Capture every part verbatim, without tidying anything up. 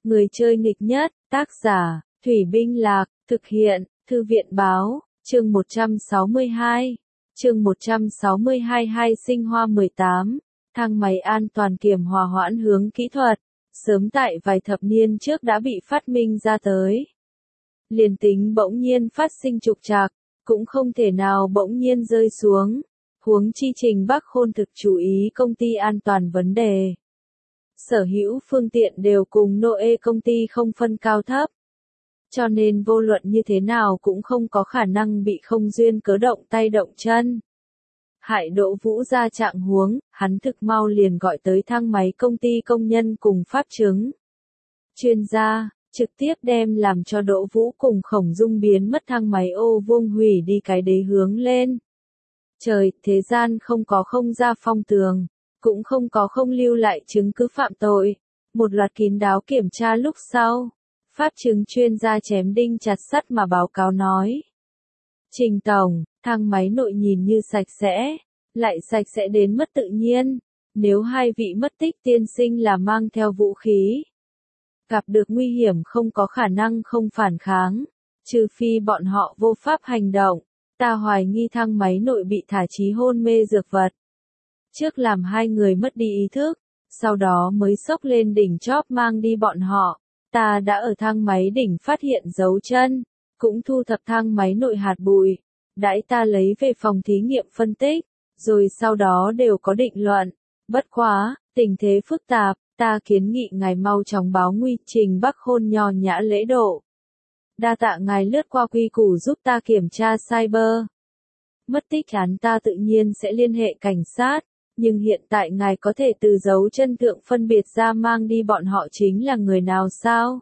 Người chơi nghịch nhất, tác giả, Thủy Binh Lạc, thực hiện, Thư viện Báo, chương một trăm sáu mươi hai. Chương một trăm sáu mươi hai Hai sinh hoa mười tám, thang máy an toàn kiểm hòa hoãn hướng kỹ thuật, sớm tại vài thập niên trước đã bị phát minh ra tới. Liền tính bỗng nhiên phát sinh trục trặc, cũng không thể nào bỗng nhiên rơi xuống. Huống chi Trình Bắc Khôn thực chú ý công ty an toàn vấn đề. Sở hữu phương tiện đều cùng Noe công ty không phân cao thấp. Cho nên vô luận như thế nào cũng không có khả năng bị không duyên cớ động tay động chân. Hại Đỗ Vũ ra trạng huống, hắn thực mau liền gọi tới thang máy công ty công nhân cùng pháp chứng. Chuyên gia, trực tiếp đem làm cho Đỗ Vũ cùng Khổng Dung biến mất thang máy ô vuông hủy đi cái đế hướng lên. Trời, thế gian không có không ra phong tường, cũng không có không lưu lại chứng cứ phạm tội. Một loạt kín đáo kiểm tra lúc sau, pháp chứng chuyên gia chém đinh chặt sắt mà báo cáo nói. Trình tổng, thang máy nội nhìn như sạch sẽ, lại sạch sẽ đến mất tự nhiên. Nếu hai vị mất tích tiên sinh là mang theo vũ khí, gặp được nguy hiểm không có khả năng không phản kháng, trừ phi bọn họ vô pháp hành động. Ta hoài nghi thang máy nội bị thả trí hôn mê dược vật. Trước làm hai người mất đi ý thức, sau đó mới xốc lên đỉnh chóp mang đi bọn họ. Ta đã ở thang máy đỉnh phát hiện dấu chân, cũng thu thập thang máy nội hạt bụi. Đãi ta lấy về phòng thí nghiệm phân tích, rồi sau đó đều có định luận. Bất quá, tình thế phức tạp, ta kiến nghị ngài mau chóng báo nguy. Trình Bắc Khôn nho nhã lễ độ. Đa tạ ngài lướt qua quy củ giúp ta kiểm tra cyber. Mất tích án ta tự nhiên sẽ liên hệ cảnh sát, nhưng hiện tại ngài có thể từ dấu chân thượng phân biệt ra mang đi bọn họ chính là người nào sao?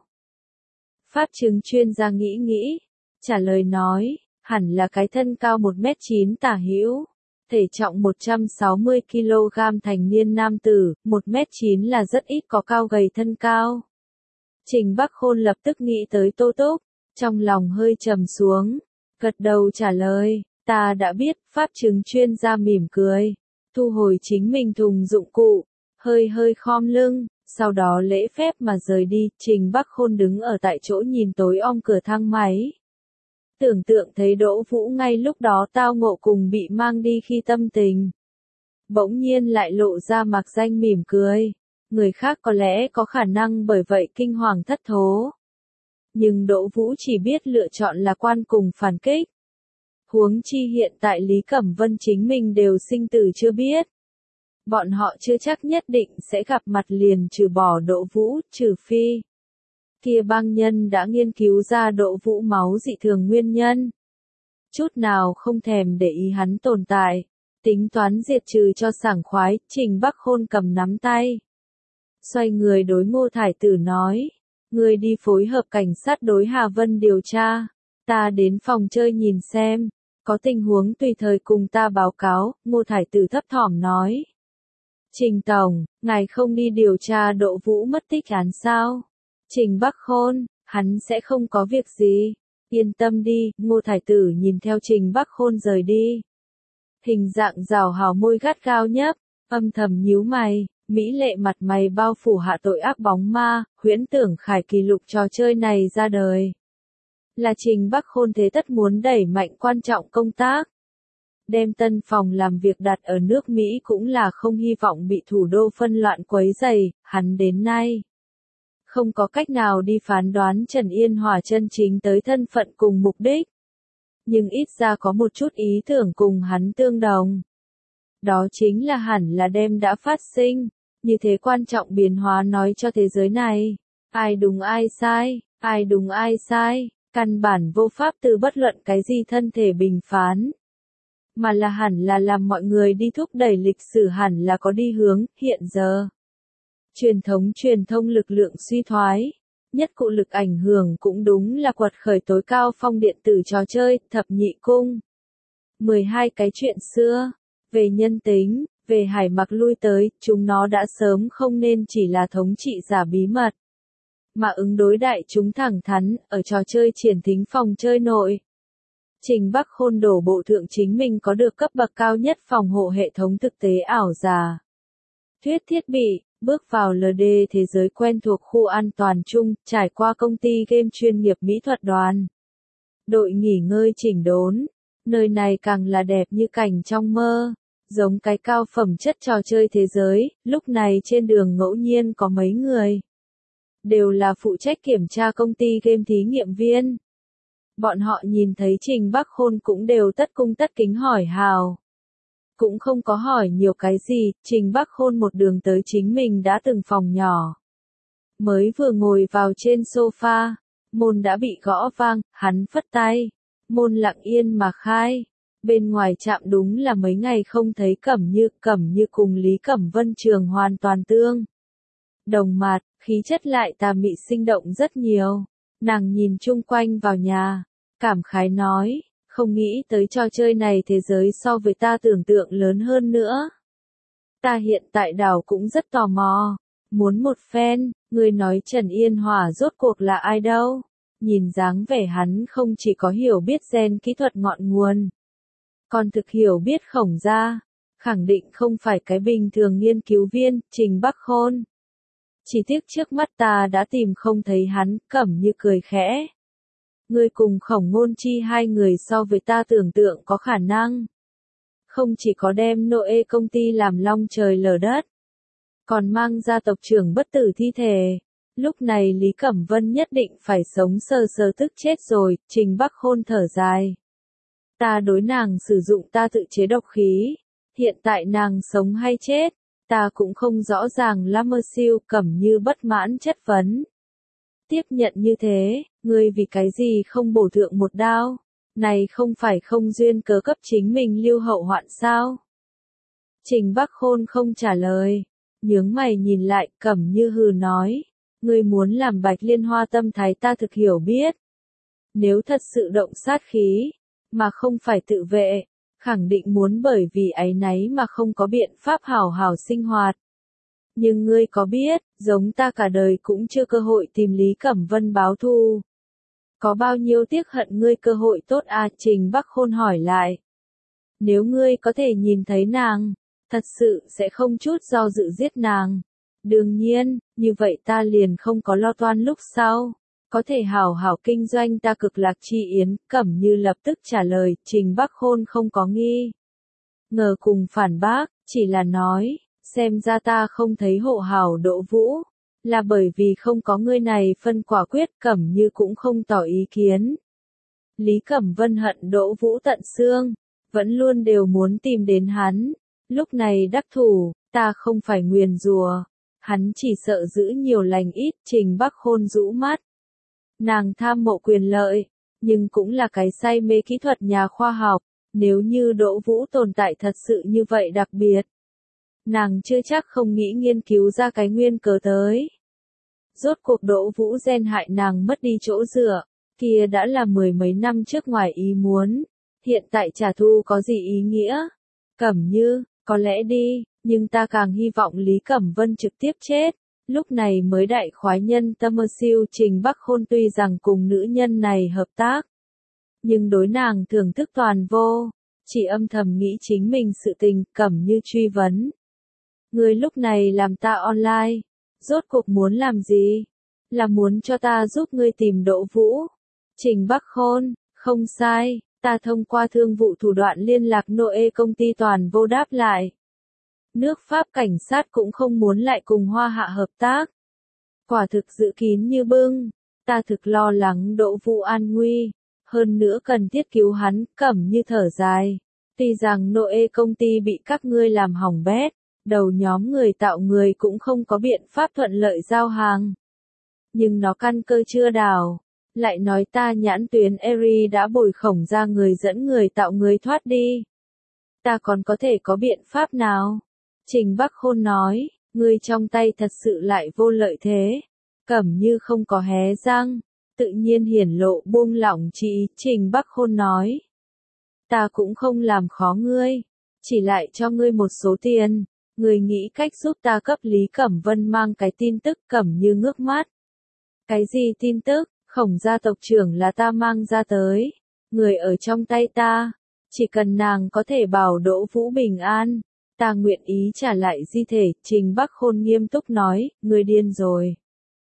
Pháp chứng chuyên gia nghĩ nghĩ, trả lời nói, hẳn là cái thân cao một mét chín tả hữu, thể trọng một trăm sáu mươi ki lô gam thành niên nam tử, một mét chín là rất ít có cao gầy thân cao. Trình Bắc Khôn lập tức nghĩ tới Tô Túc. Trong lòng hơi trầm xuống, gật đầu trả lời, ta đã biết. Pháp chứng chuyên gia mỉm cười, thu hồi chính mình thùng dụng cụ, hơi hơi khom lưng, sau đó lễ phép mà rời đi. Trình Bắc Khôn đứng ở tại chỗ nhìn tối om cửa thang máy. Tưởng tượng thấy Đỗ Vũ ngay lúc đó tao ngộ cùng bị mang đi khi tâm tình. Bỗng nhiên lại lộ ra mạc danh mỉm cười, người khác có lẽ có khả năng bởi vậy kinh hoàng thất thố. Nhưng Đỗ Vũ chỉ biết lựa chọn lạc quan cùng phản kích. Huống chi hiện tại Lý Cẩm Vân chính mình đều sinh tử chưa biết. Bọn họ chưa chắc nhất định sẽ gặp mặt liền trừ bỏ Đỗ Vũ, trừ phi. Kia bang nhân đã nghiên cứu ra Đỗ Vũ máu dị thường nguyên nhân. Chút nào không thèm để ý hắn tồn tại. Tính toán diệt trừ cho sảng khoái, Trình Bắc Khôn cầm nắm tay. Xoay người đối Ngô Thải Tử nói. Người đi phối hợp cảnh sát đối Hà Vân điều tra. Ta đến phòng chơi nhìn xem. Có tình huống tùy thời cùng ta báo cáo. Ngô Thải Tử thấp thỏm nói. Trình tổng, ngài không đi điều tra Đỗ Vũ mất tích án sao? Trình Bắc Khôn, hắn sẽ không có việc gì. Yên tâm đi. Ngô Thải Tử nhìn theo Trình Bắc Khôn rời đi. Hình dạng rào hào môi gắt gao nhấp, âm thầm nhíu mày. Mỹ lệ mặt mày bao phủ hạ tội ác bóng ma, huyễn tưởng khải kỷ lục trò chơi này ra đời. Là Trình Bắc Khôn thế tất muốn đẩy mạnh quan trọng công tác. Đem tân phòng làm việc đặt ở nước Mỹ cũng là không hy vọng bị thủ đô phân loạn quấy rầy. Hắn đến nay không có cách nào đi phán đoán Trần Yên Hòa chân chính tới thân phận cùng mục đích. Nhưng ít ra có một chút ý tưởng cùng hắn tương đồng. Đó chính là hẳn là đem đã phát sinh, như thế quan trọng biến hóa nói cho thế giới này. Ai đúng ai sai, ai đúng ai sai, căn bản vô pháp từ bất luận cái gì thân thể bình phán. Mà là hẳn là làm mọi người đi thúc đẩy lịch sử hẳn là có đi hướng, hiện giờ. Truyền thống truyền thông lực lượng suy thoái. Nhất cụ lực ảnh hưởng cũng đúng là quật khởi tối cao phong điện tử trò chơi, thập nhị cung. mười hai cái chuyện xưa. Về nhân tính, về hải mặc lui tới, chúng nó đã sớm không nên chỉ là thống trị giả bí mật. Mà ứng đối đại chúng thẳng thắn, ở trò chơi triển thính phòng chơi nội. Trình Bắc Khôn đổ bộ thượng chính mình có được cấp bậc cao nhất phòng hộ hệ thống thực tế ảo giả. Thuyết thiết bị, bước vào lờ đê thế giới quen thuộc khu an toàn chung, trải qua công ty game chuyên nghiệp mỹ thuật đoàn. Đội nghỉ ngơi chỉnh đốn, nơi này càng là đẹp như cảnh trong mơ, giống cái cao phẩm chất trò chơi thế giới, lúc này trên đường ngẫu nhiên có mấy người. Đều là phụ trách kiểm tra công ty game thí nghiệm viên. Bọn họ nhìn thấy Trình Bắc Khôn cũng đều tất cung tất kính hỏi hào. Cũng không có hỏi nhiều cái gì, Trình Bắc Khôn một đường tới chính mình đã từng phòng nhỏ. Mới vừa ngồi vào trên sofa, môn đã bị gõ vang, hắn phất tay. Môn lặng yên mà khai. Bên ngoài chạm đúng là mấy ngày không thấy Cẩm Như, Cẩm Như cùng Lý Cẩm Vân trường hoàn toàn tương. Đồng mặt, khí chất lại tà mị sinh động rất nhiều. Nàng nhìn chung quanh vào nhà, cảm khái nói, không nghĩ tới trò chơi này thế giới so với ta tưởng tượng lớn hơn nữa. Ta hiện tại đảo cũng rất tò mò, muốn một phen, người nói Trần Yên Hòa rốt cuộc là ai đâu. Nhìn dáng vẻ hắn không chỉ có hiểu biết gen kỹ thuật ngọn nguồn, còn thực hiểu biết Khổng gia, khẳng định không phải cái bình thường nghiên cứu viên, Trình Bắc Khôn. Chỉ tiếc trước mắt ta đã tìm không thấy hắn, Cẩm Như cười khẽ. Ngươi cùng Khổng Ngôn Chi hai người so với ta tưởng tượng có khả năng. Không chỉ có đem Noe công ty làm long trời lở đất, còn mang ra tộc trưởng bất tử thi thể. Lúc này Lý Cẩm Vân nhất định phải sống sờ sờ tức chết rồi, Trình Bắc Khôn thở dài. Ta đối nàng sử dụng ta tự chế độc khí, hiện tại nàng sống hay chết, ta cũng không rõ ràng lắm. Mơ Siêu Cẩm Như bất mãn chất vấn. Tiếp nhận như thế, ngươi vì cái gì không bổ thượng một đao, này không phải không duyên cớ cấp chính mình lưu hậu hoạn sao? Trình Bắc Khôn không trả lời, nhướng mày nhìn lại, Cẩm Như hừ nói, ngươi muốn làm Bạch Liên Hoa tâm thái ta thực hiểu biết. Nếu thật sự động sát khí, mà không phải tự vệ, khẳng định muốn bởi vì áy náy mà không có biện pháp hảo hảo sinh hoạt. Nhưng ngươi có biết, giống ta cả đời cũng chưa cơ hội tìm Lý Cẩm Vân báo thù. Có bao nhiêu tiếc hận ngươi cơ hội tốt à? Trình Bắc Khôn hỏi lại. Nếu ngươi có thể nhìn thấy nàng, thật sự sẽ không chút do dự giết nàng. Đương nhiên, như vậy ta liền không có lo toan lúc sau. Có thể hảo hảo kinh doanh ta cực lạc chi yến, Cẩm Như lập tức trả lời, Trình Bắc Khôn không có nghi ngờ cùng phản bác, chỉ là nói, xem ra ta không thấy hộ hảo Đỗ Vũ, là bởi vì không có ngươi này phân quả quyết. Cẩm Như cũng không tỏ ý kiến. Lý Cẩm Vân hận Đỗ Vũ tận xương, vẫn luôn đều muốn tìm đến hắn, lúc này đắc thủ, ta không phải nguyền rủa, hắn chỉ sợ giữ nhiều lành ít. Trình Bắc Khôn rũ mắt. Nàng tham mộ quyền lợi, nhưng cũng là cái say mê kỹ thuật nhà khoa học, nếu như Đỗ Vũ tồn tại thật sự như vậy đặc biệt, nàng chưa chắc không nghĩ nghiên cứu ra cái nguyên cớ tới. Rốt cuộc Đỗ Vũ gen hại nàng mất đi chỗ dựa, kia đã là mười mấy năm trước ngoài ý muốn, hiện tại trả thù có gì ý nghĩa? Cẩm Như, có lẽ đi, nhưng ta càng hy vọng Lý Cẩm Vân trực tiếp chết. Lúc này mới đại khoái nhân tâm. Mơ Siêu Trình Bắc Khôn tuy rằng cùng nữ nhân này hợp tác, nhưng đối nàng thưởng thức toàn vô, chỉ âm thầm nghĩ chính mình sự tình. Cẩm Như truy vấn. Ngươi lúc này làm ta online, rốt cuộc muốn làm gì? Là muốn cho ta giúp ngươi tìm Đỗ Vũ? Trình Bắc Khôn, không sai, ta thông qua thương vụ thủ đoạn liên lạc Noe công ty toàn vô đáp lại. Nước Pháp cảnh sát cũng không muốn lại cùng Hoa Hạ hợp tác. Quả thực giữ kín như bưng, ta thực lo lắng Đỗ Vũ an nguy, hơn nữa cần thiết cứu hắn. Cẩm Như thở dài, tuy rằng Noe công ty bị các ngươi làm hỏng bét, đầu nhóm người tạo người cũng không có biện pháp thuận lợi giao hàng. Nhưng nó căn cơ chưa đào, lại nói ta nhãn tuyến Eri đã bồi Khổng ra người dẫn người tạo người thoát đi. Ta còn có thể có biện pháp nào? Trình Bắc Khôn nói, ngươi trong tay thật sự lại vô lợi thế. Cẩm Như không có hé răng, tự nhiên hiển lộ buông lỏng trí. Trình Bắc Khôn nói, ta cũng không làm khó ngươi, chỉ lại cho ngươi một số tiền, ngươi nghĩ cách giúp ta cấp Lý Cẩm Vân mang cái tin tức. Cẩm Như ngước mắt. Cái gì tin tức? Khổng gia tộc trưởng là ta mang ra tới, người ở trong tay ta, chỉ cần nàng có thể bảo Đỗ Vũ bình an, Ta nguyện ý trả lại di thể, Trình Bắc Khôn nghiêm túc nói, ngươi điên rồi.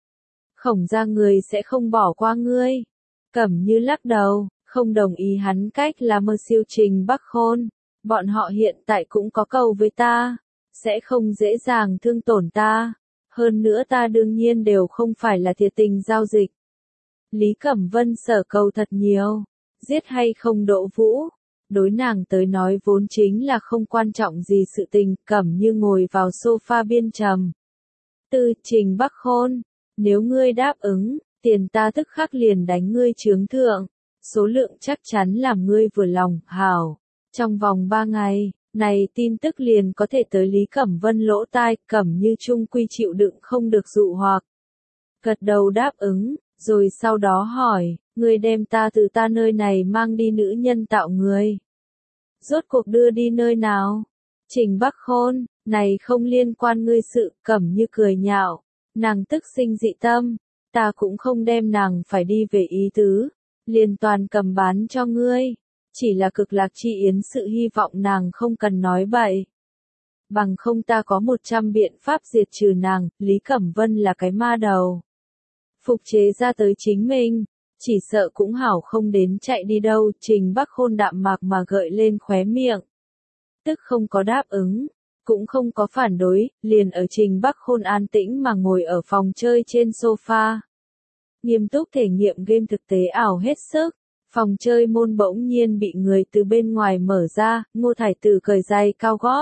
Khổng gia người sẽ không bỏ qua ngươi. Cẩm Như lắc đầu, không đồng ý hắn cách là mơ siêu Trình Bắc Khôn. Bọn họ hiện tại cũng có cầu với ta, sẽ không dễ dàng thương tổn ta. Hơn nữa ta đương nhiên đều không phải là thiệt tình giao dịch. Lý Cẩm Vân sở cầu thật nhiều, giết hay không Đỗ Vũ, đối nàng tới nói vốn chính là không quan trọng gì sự tình. Cẩm Như ngồi vào sofa biên trầm tư, Trình Bắc Khôn, nếu ngươi đáp ứng, tiền ta tức khắc liền đánh ngươi chướng thượng, số lượng chắc chắn làm ngươi vừa lòng. Hảo, trong vòng ba ngày, này tin tức liền có thể tới Lý Cẩm Vân lỗ tai. Cẩm Như chung quy chịu đựng không được dụ hoặc, gật đầu đáp ứng, rồi sau đó hỏi, ngươi đem ta từ ta nơi này mang đi nữ nhân tạo người, rốt cuộc đưa đi nơi nào? Trình Bắc Khôn, này không liên quan ngươi sự. Cẩm Như cười nhạo, nàng tức sinh dị tâm, ta cũng không đem nàng phải đi về ý tứ, liền toàn cầm bán cho ngươi, chỉ là Cực Lạc Chi Yến sự hy vọng nàng không cần nói bậy. Bằng không ta có một trăm biện pháp diệt trừ nàng. Lý Cẩm Vân là cái ma đầu, phục chế ra tới chính mình, chỉ sợ cũng hảo không đến chạy đi đâu. Trình Bắc Khôn đạm mạc mà gợi lên khóe miệng, tức không có đáp ứng, cũng không có phản đối, liền ở Trình Bắc Khôn an tĩnh mà ngồi ở phòng chơi trên sofa, nghiêm túc thể nghiệm game thực tế ảo hết sức. Phòng chơi môn bỗng nhiên bị người từ bên ngoài mở ra, Ngô Thải Tử cởi giày cao gót,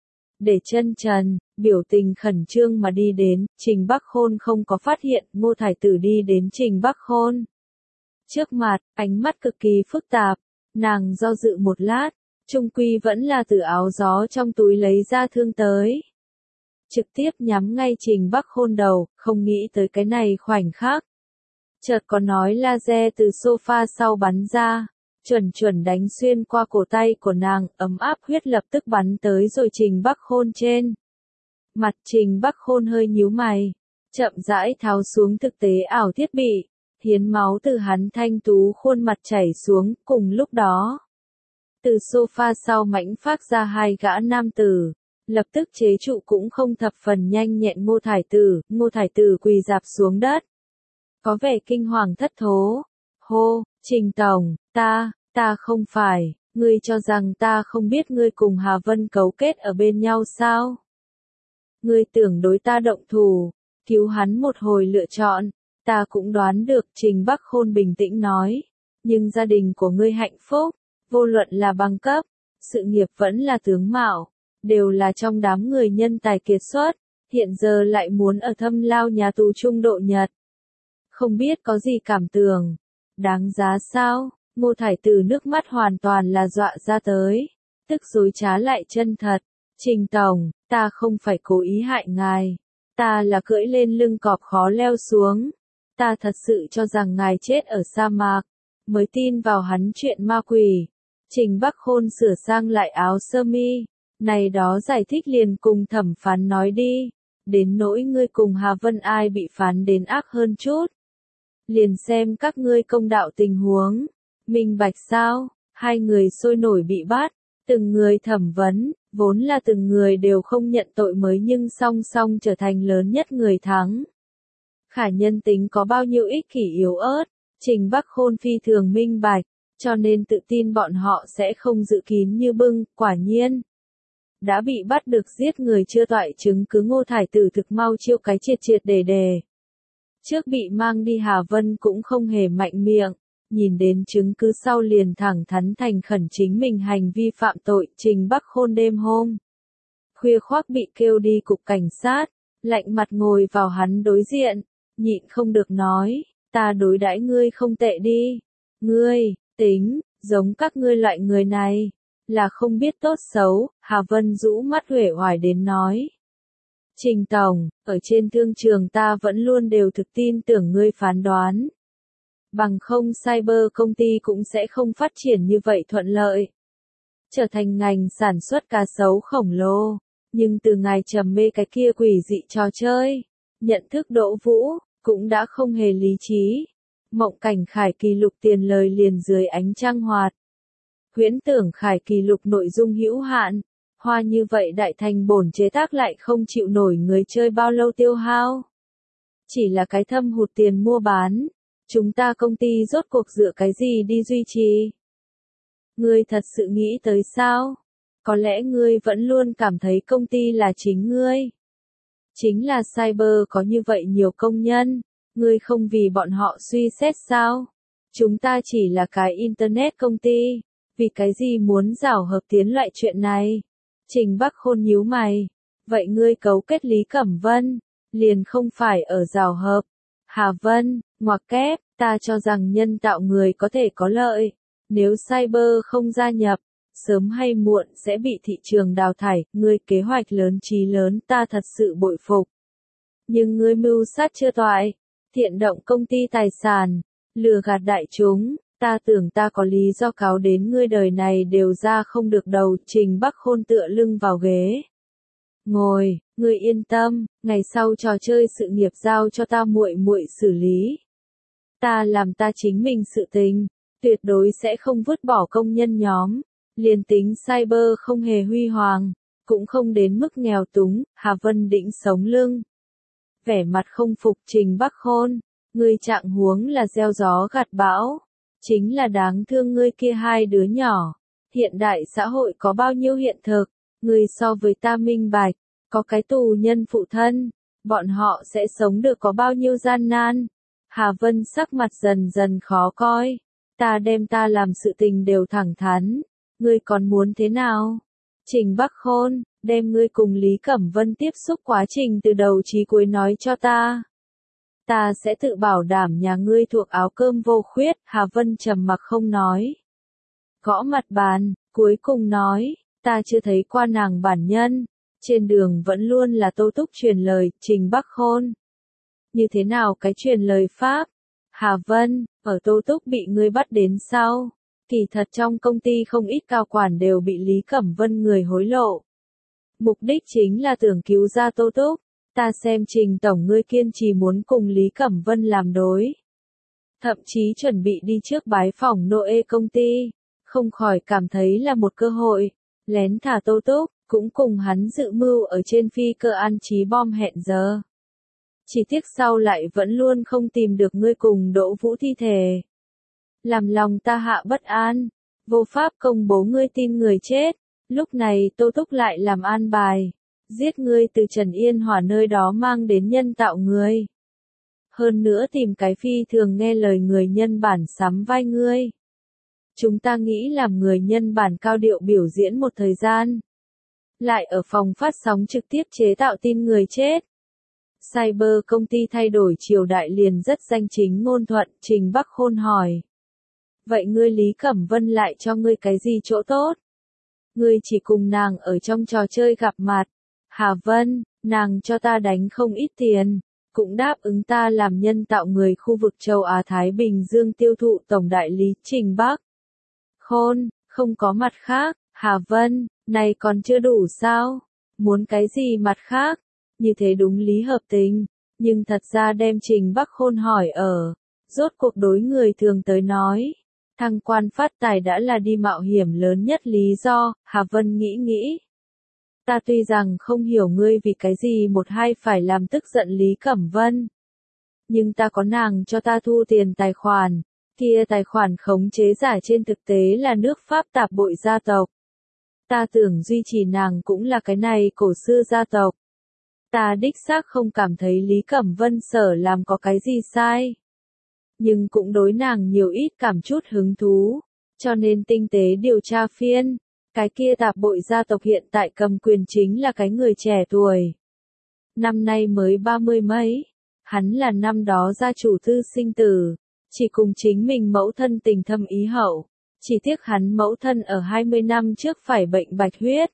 để chân trần, biểu tình khẩn trương mà đi đến. Trình Bắc Khôn không có phát hiện, Ngô Thải Tử đi đến Trình Bắc Khôn trước mặt, ánh mắt cực kỳ phức tạp, nàng do dự một lát, trung quy vẫn là từ áo gió trong túi lấy ra thương tới, trực tiếp nhắm ngay Trình Bắc Khôn đầu. Không nghĩ tới cái này khoảnh khắc, chợt có nói laser từ sofa sau bắn ra, chuẩn chuẩn đánh xuyên qua cổ tay của nàng, ấm áp huyết lập tức bắn tới rồi Trình Bắc Khôn trên mặt. Trình Bắc Khôn hơi nhíu mày, chậm rãi tháo xuống thực tế ảo thiết bị, hiến máu từ hắn thanh tú khuôn mặt chảy xuống. Cùng lúc đó, từ sofa sau mãnh phát ra hai gã nam tử, lập tức chế trụ cũng không thập phần nhanh nhẹn Ngô Thải Tử. Ngô Thải Tử quỳ rạp xuống đất, có vẻ kinh hoàng thất thố. Hô, Trình tổng, ta, ta không phải, ngươi cho rằng ta không biết ngươi cùng Hà Vân cấu kết ở bên nhau sao? Ngươi tưởng đối ta động thủ, cứu hắn một hồi lựa chọn, ta cũng đoán được. Trình Bắc Khôn bình tĩnh nói, nhưng gia đình của ngươi hạnh phúc, vô luận là bằng cấp, sự nghiệp vẫn là tướng mạo, đều là trong đám người nhân tài kiệt xuất, hiện giờ lại muốn ở thâm lao nhà tù trung độ nhật. Không biết có gì cảm tưởng, đáng giá sao? Ngô Thải Tử nước mắt hoàn toàn là dọa ra tới, tức dối trá lại chân thật. Trình tổng, ta không phải cố ý hại ngài, ta là cưỡi lên lưng cọp khó leo xuống, ta thật sự cho rằng ngài chết ở sa mạc, mới tin vào hắn chuyện ma quỷ. Trình Bắc Khôn sửa sang lại áo sơ mi, này đó giải thích liền cùng thẩm phán nói đi, đến nỗi ngươi cùng Hà Vân ai bị phán đến ác hơn chút, liền xem các ngươi công đạo tình huống, minh bạch sao? Hai người sôi nổi bị bắt, từng người thẩm vấn, vốn là từng người đều không nhận tội mới nhưng song song trở thành lớn nhất người thắng. Khả nhân tính có bao nhiêu ích kỷ yếu ớt, Trình Bắc Khôn phi thường minh bạch, cho nên tự tin bọn họ sẽ không giữ kín như bưng. Quả nhiên, đã bị bắt được giết người chưa toại chứng cứ Ngô Thải Tử thực mau chiêu cái triệt triệt để để. Trước bị mang đi Hà Vân cũng không hề mạnh miệng, nhìn đến chứng cứ sau liền thẳng thắn thành khẩn chính mình hành vi phạm tội. Trình Bắc Khôn đêm hôm khuya khoác bị kêu đi cục cảnh sát, lạnh mặt ngồi vào hắn đối diện, nhịn không được nói, ta đối đãi ngươi không tệ đi, ngươi, tính, giống các ngươi loại người này, là không biết tốt xấu. Hà Vân rũ mắt uể oải đến nói, Trình tổng, ở trên thương trường ta vẫn luôn đều thực tin tưởng ngươi phán đoán. Bằng không cyber công ty cũng sẽ không phát triển như vậy thuận lợi, trở thành ngành sản xuất cá sấu khổng lồ. Nhưng từ ngài trầm mê cái kia quỷ dị trò chơi, nhận thức Đỗ Vũ, cũng đã không hề lý trí. Mộng cảnh khải kỳ lục tiền lời liền dưới ánh trăng hoạt. Huyễn tưởng khải kỳ lục nội dung hữu hạn, Hoa như vậy đại thành bổn chế tác lại không chịu nổi người chơi bao lâu tiêu hao. Chỉ là cái thâm hụt tiền mua bán. Chúng ta công ty rốt cuộc dựa cái gì đi duy trì? Ngươi thật sự nghĩ tới sao? Có lẽ ngươi vẫn luôn cảm thấy công ty là chính ngươi. Chính là Cyber có như vậy nhiều công nhân, ngươi không vì bọn họ suy xét sao? Chúng ta chỉ là cái Internet công ty, vì cái gì muốn giảo hợp tiến loại chuyện này? Trình Bắc Khôn nhíu mày, vậy ngươi cấu kết Lý Cẩm Vân, liền không phải ở giảo hợp. Hà Vân, ngoặc kép, ta cho rằng nhân tạo người có thể có lợi, nếu Cyber không gia nhập, sớm hay muộn sẽ bị thị trường đào thải, ngươi kế hoạch lớn chí lớn ta thật sự bội phục. Nhưng ngươi mưu sát chưa toại, thiện động công ty tài sản, lừa gạt đại chúng, ta tưởng ta có lý do cáo đến ngươi đời này đều ra không được đầu. Trình Bắc Khôn tựa lưng vào ghế. Ngồi, ngươi yên tâm, ngày sau trò chơi sự nghiệp giao cho ta muội muội xử lý. Ta làm ta chính mình sự tình, tuyệt đối sẽ không vứt bỏ công nhân nhóm. Liền tính Cyber không hề huy hoàng, cũng không đến mức nghèo túng. Hà Vân Đĩnh sống lưng. Vẻ mặt không phục. Trình Bắc Khôn, ngươi trạng huống là gieo gió gặt bão. Chính là đáng thương ngươi kia hai đứa nhỏ. Hiện đại xã hội có bao nhiêu hiện thực, ngươi so với ta minh bạch, có cái tù nhân phụ thân, bọn họ sẽ sống được có bao nhiêu gian nan. Hà Vân sắc mặt dần dần khó coi, ta đem ta làm sự tình đều thẳng thắn, ngươi còn muốn thế nào? Trình Bắc Khôn, đem ngươi cùng Lý Cẩm Vân tiếp xúc quá trình từ đầu chí cuối nói cho ta. Ta sẽ tự bảo đảm nhà ngươi thuộc áo cơm vô khuyết. Hà Vân trầm mặc không nói. Gõ mặt bàn, cuối cùng nói, ta chưa thấy qua nàng bản nhân. Trên đường vẫn luôn là Tô Túc truyền lời. Trình Bắc Khôn, như thế nào cái truyền lời pháp? Hà Vân, ở Tô Túc bị ngươi bắt đến sau. Kỳ thật trong công ty không ít cao quản đều bị Lý Cẩm Vân người hối lộ. Mục đích chính là tưởng cứu ra Tô Túc. Ta xem Trình tổng ngươi kiên trì muốn cùng Lý Cẩm Vân làm đối. Thậm chí chuẩn bị đi trước bái phỏng Noe công ty. Không khỏi cảm thấy là một cơ hội. Lén thả Tô Túc, cũng cùng hắn dự mưu ở trên phi cơ an trí bom hẹn giờ. Chỉ tiếc sau lại vẫn luôn không tìm được ngươi cùng Đỗ Vũ thi thể. Làm lòng ta hạ bất an. Vô pháp công bố ngươi tin người chết. Lúc này Tô Túc lại làm an bài. Giết ngươi từ Trần Yên Hỏa nơi đó mang đến nhân tạo người. Hơn nữa tìm cái phi thường nghe lời người nhân bản sắm vai ngươi. Chúng ta nghĩ làm người nhân bản cao điệu biểu diễn một thời gian. Lại ở phòng phát sóng trực tiếp chế tạo tin người chết. Cyber công ty thay đổi triều đại liền rất danh chính ngôn thuận. Trình Bắc Khôn hỏi. Vậy ngươi Lý Cẩm Vân lại cho ngươi cái gì chỗ tốt? Ngươi chỉ cùng nàng ở trong trò chơi gặp mặt. Hà Vân, nàng cho ta đánh không ít tiền, cũng đáp ứng ta làm nhân tạo người khu vực châu Á Thái Bình Dương tiêu thụ tổng đại lý. Trình Bắc Khôn, không có mặt khác. Hà Vân, này còn chưa đủ sao? Muốn cái gì mặt khác? Như thế đúng lý hợp tình, nhưng thật ra đem Trình Bắc Khôn hỏi ở, rốt cuộc đối người thường tới nói. Thăng quan phát tài đã là đi mạo hiểm lớn nhất lý do. Hà Vân nghĩ nghĩ. Ta tuy rằng không hiểu ngươi vì cái gì một hai phải làm tức giận Lý Cẩm Vân. Nhưng ta có nàng cho ta thu tiền tài khoản. Kia tài khoản khống chế giả trên thực tế là nước Pháp tạp bội gia tộc. Ta tưởng duy trì nàng cũng là cái này cổ xưa gia tộc. Ta đích xác không cảm thấy Lý Cẩm Vân sở làm có cái gì sai. Nhưng cũng đối nàng nhiều ít cảm chút hứng thú. Cho nên tinh tế điều tra phiên. Cái kia tạp bội gia tộc hiện tại cầm quyền chính là cái người trẻ tuổi. Năm nay mới ba mươi mấy. Hắn là năm đó gia chủ tư sinh tử. Chỉ cùng chính mình mẫu thân tình thâm ý hậu. Chỉ tiếc hắn mẫu thân ở hai mươi năm trước phải bệnh bạch huyết.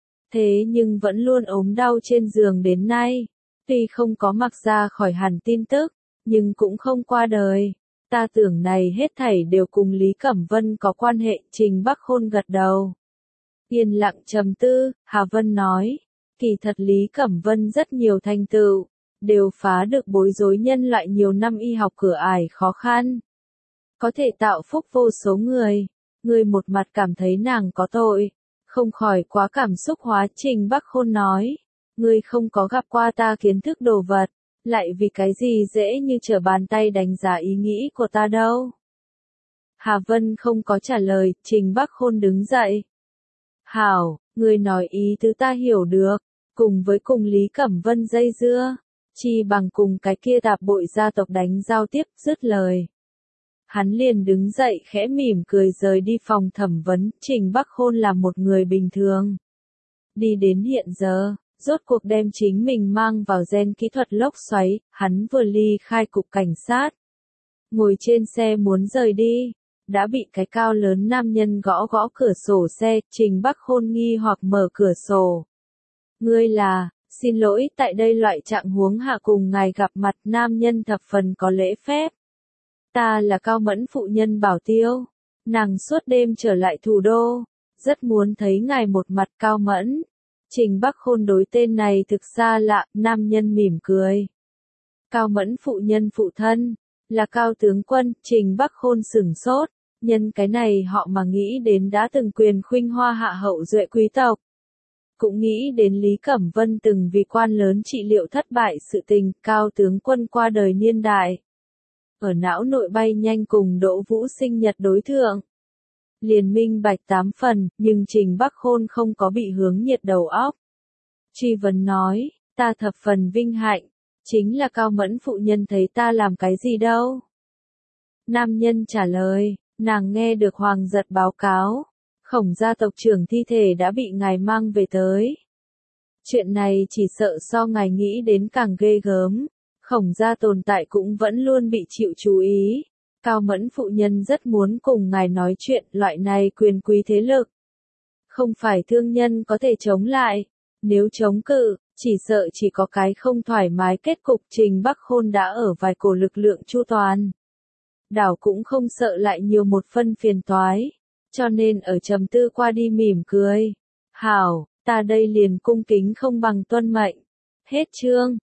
Thế nhưng vẫn luôn ốm đau trên giường đến nay. Tuy không có mặc ra khỏi hẳn tin tức, nhưng cũng không qua đời. Ta tưởng này hết thảy đều cùng Lý Cẩm Vân có quan hệ. Trình Bắc Khôn gật đầu. Yên lặng trầm tư. Hà Vân nói. Kỳ thật Lý Cẩm Vân rất nhiều thành tựu. Đều phá được bối rối nhân loại nhiều năm y học cửa ải khó khăn. Có thể tạo phúc vô số người. Người một mặt cảm thấy nàng có tội. Không khỏi quá cảm xúc hóa, Trình Bắc Khôn nói. Ngươi không có gặp qua ta kiến thức đồ vật, lại vì cái gì dễ như trở bàn tay đánh giá ý nghĩ của ta đâu. Hà Vân không có trả lời, Trình Bắc Khôn đứng dậy. Hảo, ngươi nói ý tứ ta hiểu được, cùng với cùng Lý Cẩm Vân dây dưa, chi bằng cùng cái kia tạp bội gia tộc đánh giao tiếp, dứt lời. Hắn liền đứng dậy khẽ mỉm cười rời đi phòng thẩm vấn, Trình Bắc Khôn là một người bình thường. Đi đến hiện giờ, rốt cuộc đem chính mình mang vào gen kỹ thuật lốc xoáy, hắn vừa ly khai cục cảnh sát. Ngồi trên xe muốn rời đi, đã bị cái cao lớn nam nhân gõ gõ cửa sổ xe, Trình Bắc Khôn nghi hoặc mở cửa sổ. Ngươi là, xin lỗi, tại đây loại trạng huống hạ cùng ngài gặp mặt, nam nhân thập phần có lễ phép. Ta là Cao Mẫn phụ nhân Bảo Tiêu, nàng suốt đêm trở lại thủ đô, rất muốn thấy ngài một mặt. Cao Mẫn. Trình Bắc Khôn đối tên này thực xa lạ, nam nhân mỉm cười. Cao Mẫn phụ nhân phụ thân, là Cao tướng quân, Trình Bắc Khôn sửng sốt, nhân cái này họ mà nghĩ đến đã từng quyền khuynh hoa hạ hậu duệ quý tộc. Cũng nghĩ đến Lý Cẩm Vân từng vì quan lớn trị liệu thất bại sự tình, Cao tướng quân qua đời niên đại. Ở não nội bay nhanh cùng Đỗ Vũ sinh nhật đối thượng. Liền minh bạch tám phần, nhưng Trình Bắc Khôn không có bị hướng nhiệt đầu óc. Truy vấn nói, ta thập phần vinh hạnh, chính là Cao Mẫn phụ nhân thấy ta làm cái gì đâu. Nam nhân trả lời, nàng nghe được Hoàng Giật báo cáo, Khổng gia tộc trưởng thi thể đã bị ngài mang về tới. Chuyện này chỉ sợ so ngài nghĩ đến càng ghê gớm, Khổng gia tồn tại cũng vẫn luôn bị chịu chú ý. Cao Mẫn phụ nhân rất muốn cùng ngài nói chuyện, loại này quyền quý thế lực. Không phải thương nhân có thể chống lại, nếu chống cự, chỉ sợ chỉ có cái không thoải mái kết cục. Trình Bắc Khôn đã ở vài cổ lực lượng chu toàn. Đảo cũng không sợ lại nhiều một phân phiền toái, cho nên ở trầm tư qua đi mỉm cười. Hảo, ta đây liền cung kính không bằng tuân mệnh. Hết chương.